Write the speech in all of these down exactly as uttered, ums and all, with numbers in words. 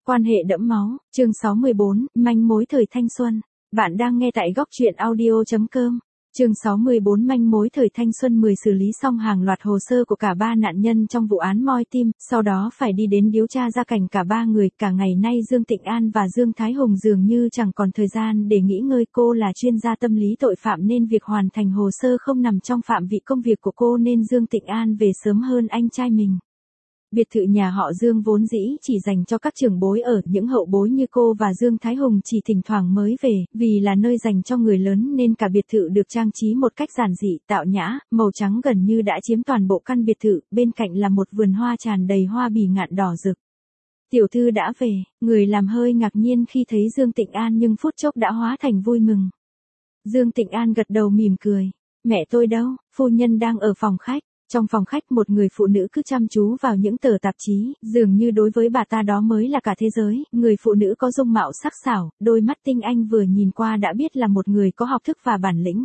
Quan hệ đẫm máu, chương sáu mươi bốn, manh mối thời thanh xuân. Bạn đang nghe tại góc truyện audio chấm com. Chương sáu mươi bốn manh mối thời thanh xuân mười xử lý xong hàng loạt hồ sơ của cả ba nạn nhân trong vụ án moi tim, sau đó phải đi đến điều tra gia cảnh cả ba người. Cả ngày nay Dương Tịnh An và Dương Thái Hùng dường như chẳng còn thời gian để nghỉ ngơi. Cô là chuyên gia tâm lý tội phạm nên việc hoàn thành hồ sơ không nằm trong phạm vi công việc của cô, nên Dương Tịnh An về sớm hơn anh trai mình. Biệt thự nhà họ Dương vốn dĩ chỉ dành cho các trưởng bối ở, những hậu bối như cô và Dương Thái Hùng chỉ thỉnh thoảng mới về, vì là nơi dành cho người lớn nên cả biệt thự được trang trí một cách giản dị, tạo nhã, màu trắng gần như đã chiếm toàn bộ căn biệt thự, bên cạnh là một vườn hoa tràn đầy hoa bì ngạn đỏ rực. Tiểu thư đã về, người làm hơi ngạc nhiên khi thấy Dương Tịnh An nhưng phút chốc đã hóa thành vui mừng. Dương Tịnh An gật đầu mỉm cười, mẹ tôi đâu, phu nhân đang ở phòng khách. Trong phòng khách một người phụ nữ cứ chăm chú vào những tờ tạp chí, dường như đối với bà ta đó mới là cả thế giới. Người phụ nữ có dung mạo sắc sảo, đôi mắt tinh anh vừa nhìn qua đã biết là một người có học thức và bản lĩnh.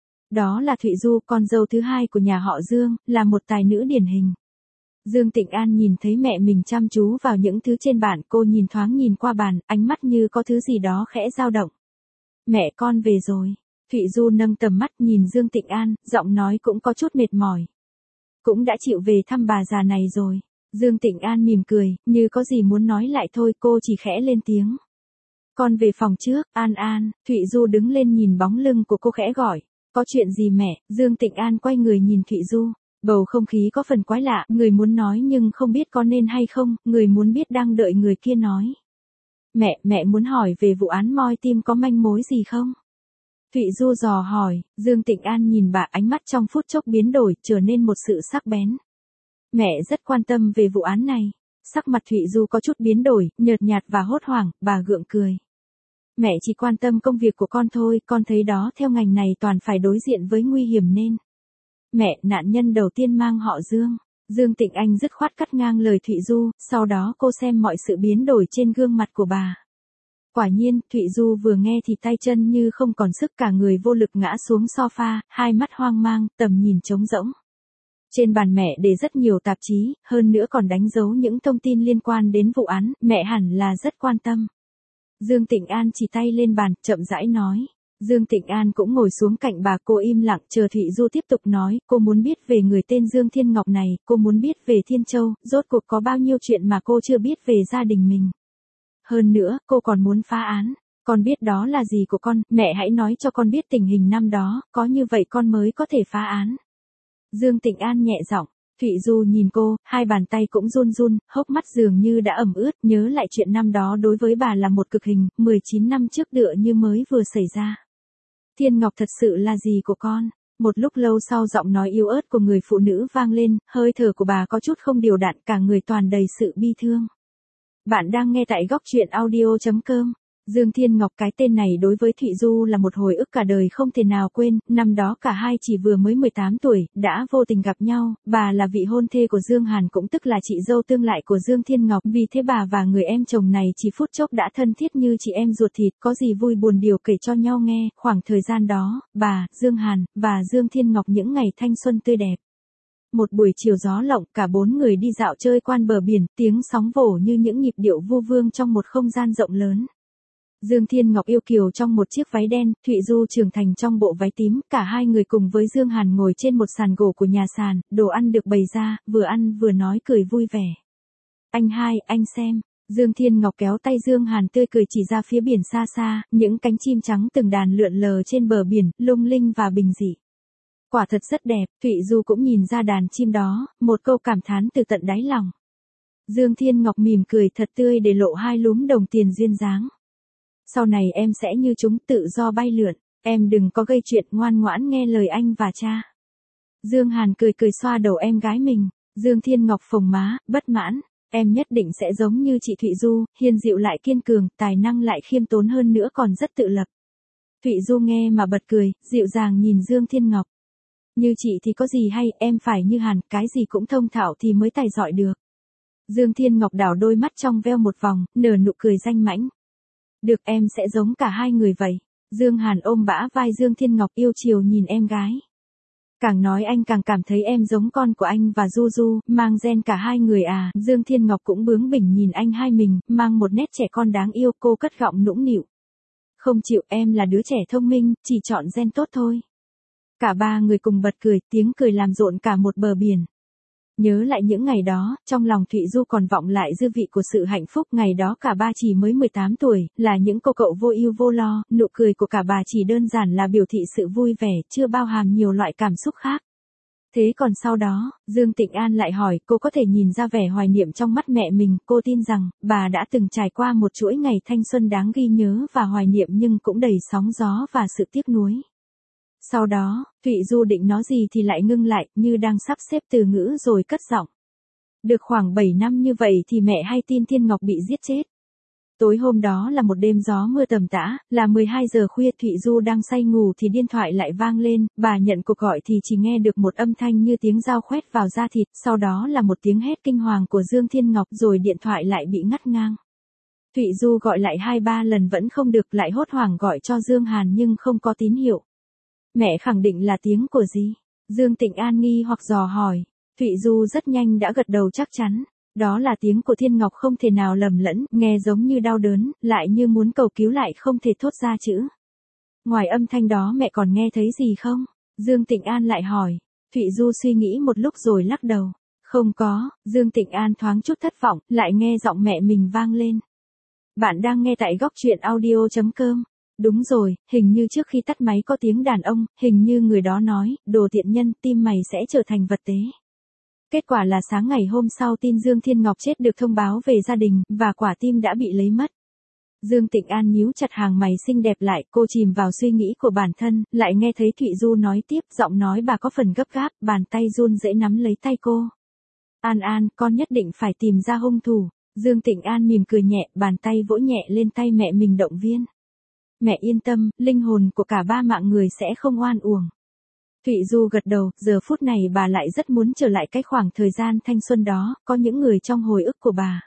Đó là Thụy Du, con dâu thứ hai của nhà họ Dương, là một tài nữ điển hình. Dương Tịnh An nhìn thấy mẹ mình chăm chú vào những thứ trên bàn, cô nhìn thoáng nhìn qua bàn, ánh mắt như có thứ gì đó khẽ dao động. Mẹ con về rồi. Thụy Du nâng tầm mắt nhìn Dương Tịnh An, giọng nói cũng có chút mệt mỏi. Cũng đã chịu về thăm bà già này rồi. Dương Tịnh An mỉm cười, như có gì muốn nói lại thôi, cô chỉ khẽ lên tiếng. Con về phòng trước, An An. Thụy Du đứng lên nhìn bóng lưng của cô khẽ gọi. Có chuyện gì mẹ? Dương Tịnh An quay người nhìn Thụy Du. Bầu không khí có phần quái lạ, người muốn nói nhưng không biết có nên hay không, người muốn biết đang đợi người kia nói. Mẹ, mẹ muốn hỏi về vụ án moi tim có manh mối gì không? Thụy Du dò hỏi. Dương Tịnh An nhìn bà, ánh mắt trong phút chốc biến đổi, trở nên một sự sắc bén. Mẹ rất quan tâm về vụ án này. Sắc mặt Thụy Du có chút biến đổi, nhợt nhạt và hốt hoảng, bà gượng cười. Mẹ chỉ quan tâm công việc của con thôi, con thấy đó theo ngành này toàn phải đối diện với nguy hiểm nên. Mẹ, nạn nhân đầu tiên mang họ Dương. Dương Tịnh Anh dứt khoát cắt ngang lời Thụy Du, sau đó cô xem mọi sự biến đổi trên gương mặt của bà. Quả nhiên, Thụy Du vừa nghe thì tay chân như không còn sức, cả người vô lực ngã xuống sofa, hai mắt hoang mang, tầm nhìn trống rỗng. Trên bàn mẹ để rất nhiều tạp chí, hơn nữa còn đánh dấu những thông tin liên quan đến vụ án, mẹ hẳn là rất quan tâm. Dương Tịnh An chỉ tay lên bàn, chậm rãi nói. Dương Tịnh An cũng ngồi xuống cạnh bà, cô im lặng chờ Thụy Du tiếp tục nói, cô muốn biết về người tên Dương Thiên Ngọc này, cô muốn biết về Thiên Châu, rốt cuộc có bao nhiêu chuyện mà cô chưa biết về gia đình mình. Hơn nữa, cô còn muốn phá án. Con biết đó là gì của con, mẹ hãy nói cho con biết tình hình năm đó, có như vậy con mới có thể phá án. Dương Tịnh An nhẹ giọng. Thụy Du nhìn cô, hai bàn tay cũng run run, hốc mắt dường như đã ẩm ướt, nhớ lại chuyện năm đó đối với bà là một cực hình, mười chín năm trước tựa như mới vừa xảy ra. Thiên Ngọc thật sự là gì của con? Một lúc lâu sau giọng nói yếu ớt của người phụ nữ vang lên, hơi thở của bà có chút không điều đặn, cả người toàn đầy sự bi thương. Bạn đang nghe tại góc truyện audio chấm com. Dương Thiên Ngọc, cái tên này đối với Thụy Du là một hồi ức cả đời không thể nào quên. Năm đó cả hai chỉ vừa mới mười tám tuổi, đã vô tình gặp nhau. Bà là vị hôn thê của Dương Hàn, cũng tức là chị dâu tương lại của Dương Thiên Ngọc. Vì thế bà và người em chồng này chỉ phút chốc đã thân thiết như chị em ruột thịt, có gì vui buồn đều kể cho nhau nghe. Khoảng thời gian đó, bà, Dương Hàn, và Dương Thiên Ngọc những ngày thanh xuân tươi đẹp. Một buổi chiều gió lộng, cả bốn người đi dạo chơi quanh bờ biển, tiếng sóng vỗ như những nhịp điệu vu vương trong một không gian rộng lớn. Dương Thiên Ngọc yêu kiều trong một chiếc váy đen, Thụy Du trưởng thành trong bộ váy tím, cả hai người cùng với Dương Hàn ngồi trên một sàn gỗ của nhà sàn, đồ ăn được bày ra, vừa ăn vừa nói cười vui vẻ. Anh hai, anh xem. Dương Thiên Ngọc kéo tay Dương Hàn tươi cười chỉ ra phía biển xa xa, những cánh chim trắng từng đàn lượn lờ trên bờ biển, lung linh và bình dị. Quả thật rất đẹp, Thụy Du cũng nhìn ra đàn chim đó, một câu cảm thán từ tận đáy lòng. Dương Thiên Ngọc mỉm cười thật tươi để lộ hai lúm đồng tiền duyên dáng. Sau này em sẽ như chúng, tự do bay lượn, em đừng có gây chuyện, ngoan ngoãn nghe lời anh và cha. Dương Hàn cười cười xoa đầu em gái mình. Dương Thiên Ngọc phồng má, bất mãn, em nhất định sẽ giống như chị Thụy Du, hiền dịu lại kiên cường, tài năng lại khiêm tốn hơn nữa còn rất tự lập. Thụy Du nghe mà bật cười, dịu dàng nhìn Dương Thiên Ngọc. Như chị thì có gì hay, em phải như Hàn, cái gì cũng thông thạo thì mới tài giỏi được. Dương Thiên Ngọc đảo đôi mắt trong veo một vòng, nở nụ cười danh mãnh. Được, em sẽ giống cả hai người vậy. Dương Hàn ôm bả vai Dương Thiên Ngọc yêu chiều nhìn em gái. Càng nói anh càng cảm thấy em giống con của anh và Du Du, mang gen cả hai người à. Dương Thiên Ngọc cũng bướng bỉnh nhìn anh hai mình, mang một nét trẻ con đáng yêu. Cô cất giọng nũng nịu. Không chịu, em là đứa trẻ thông minh, chỉ chọn gen tốt thôi. Cả ba người cùng bật cười, tiếng cười làm rộn cả một bờ biển. Nhớ lại những ngày đó, trong lòng Thụy Du còn vọng lại dư vị của sự hạnh phúc. Ngày đó cả ba chỉ mới mười tám tuổi, là những cô cậu vô ưu vô lo, nụ cười của cả bà chỉ đơn giản là biểu thị sự vui vẻ, chưa bao hàm nhiều loại cảm xúc khác. Thế còn sau đó, Dương Tịnh An lại hỏi, cô có thể nhìn ra vẻ hoài niệm trong mắt mẹ mình. Cô tin rằng, bà đã từng trải qua một chuỗi ngày thanh xuân đáng ghi nhớ và hoài niệm nhưng cũng đầy sóng gió và sự tiếc nuối. Sau đó, Thụy Du định nói gì thì lại ngưng lại, như đang sắp xếp từ ngữ rồi cất giọng. Được khoảng bảy năm như vậy thì mẹ hay tin Thiên Ngọc bị giết chết. Tối hôm đó là một đêm gió mưa tầm tã, là mười hai giờ khuya. Thụy Du đang say ngủ thì điện thoại lại vang lên, bà nhận cuộc gọi thì chỉ nghe được một âm thanh như tiếng dao khoét vào da thịt, sau đó là một tiếng hét kinh hoàng của Dương Thiên Ngọc rồi điện thoại lại bị ngắt ngang. Thụy Du gọi lại hai ba lần vẫn không được, lại hốt hoảng gọi cho Dương Hàn nhưng không có tín hiệu. Mẹ khẳng định là tiếng của gì? Dương Tịnh An nghi hoặc dò hỏi. Thụy Du rất nhanh đã gật đầu chắc chắn. Đó là tiếng của Thiên Ngọc, không thể nào lầm lẫn, nghe giống như đau đớn, lại như muốn cầu cứu lại không thể thốt ra chữ. Ngoài âm thanh đó mẹ còn nghe thấy gì không? Dương Tịnh An lại hỏi. Thụy Du suy nghĩ một lúc rồi lắc đầu. Không có. Dương Tịnh An thoáng chút thất vọng, lại nghe giọng mẹ mình vang lên. Bạn đang nghe tại góc truyện audio chấm com. Đúng rồi, hình như trước khi tắt máy có tiếng đàn ông, hình như người đó nói, đồ tiện nhân, tim mày sẽ trở thành vật tế. Kết quả là sáng ngày hôm sau tin Dương Thiên Ngọc chết được thông báo về gia đình, và quả tim đã bị lấy mất. Dương Tịnh An nhíu chặt hàng mày xinh đẹp lại, cô chìm vào suy nghĩ của bản thân, lại nghe thấy Thụy Du nói tiếp, giọng nói bà có phần gấp gáp, bàn tay run rẩy nắm lấy tay cô. An An, con nhất định phải tìm ra hung thủ. Dương Tịnh An mỉm cười nhẹ, bàn tay vỗ nhẹ lên tay mẹ mình động viên. Mẹ yên tâm, linh hồn của cả ba mạng người sẽ không oan uổng. Thụy Du gật đầu, giờ phút này bà lại rất muốn trở lại cái khoảng thời gian thanh xuân đó, có những người trong hồi ức của bà.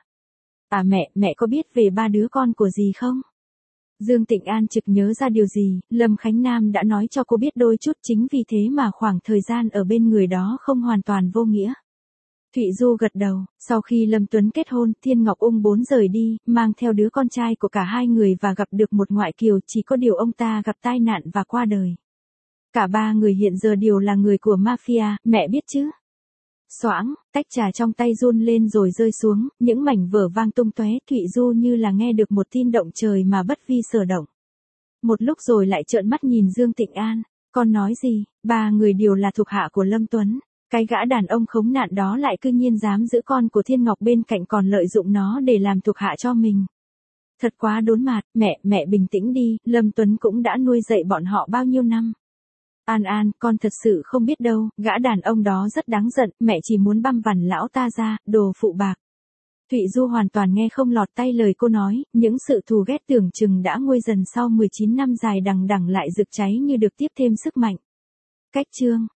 À mẹ, mẹ có biết về ba đứa con của dì không? Dương Tịnh An trực nhớ ra điều gì, Lâm Khánh Nam đã nói cho cô biết đôi chút, chính vì thế mà khoảng thời gian ở bên người đó không hoàn toàn vô nghĩa. Thụy Du gật đầu, sau khi Lâm Tuấn kết hôn, Thiên Ngọc ung bốn rời đi, mang theo đứa con trai của cả hai người và gặp được một ngoại kiều, chỉ có điều ông ta gặp tai nạn và qua đời. Cả ba người hiện giờ đều là người của mafia, mẹ biết chứ? Xoãng, tách trà trong tay run lên rồi rơi xuống, những mảnh vỡ vang tung tóe. Thụy Du như là nghe được một tin động trời mà bất vi sở động. Một lúc rồi lại trợn mắt nhìn Dương Tịnh An, con nói gì? Ba người đều là thuộc hạ của Lâm Tuấn. Cái gã đàn ông khốn nạn đó lại cư nhiên dám giữ con của Thiên Ngọc bên cạnh còn lợi dụng nó để làm thuộc hạ cho mình. Thật quá đốn mạt, mẹ, mẹ bình tĩnh đi, Lâm Tuấn cũng đã nuôi dạy bọn họ bao nhiêu năm. An An, con thật sự không biết đâu, gã đàn ông đó rất đáng giận, mẹ chỉ muốn băm vằm lão ta ra, đồ phụ bạc. Thụy Du hoàn toàn nghe không lọt tay lời cô nói, những sự thù ghét tưởng chừng đã nguôi dần sau mười chín năm dài đằng đẵng lại rực cháy như được tiếp thêm sức mạnh. Cách chương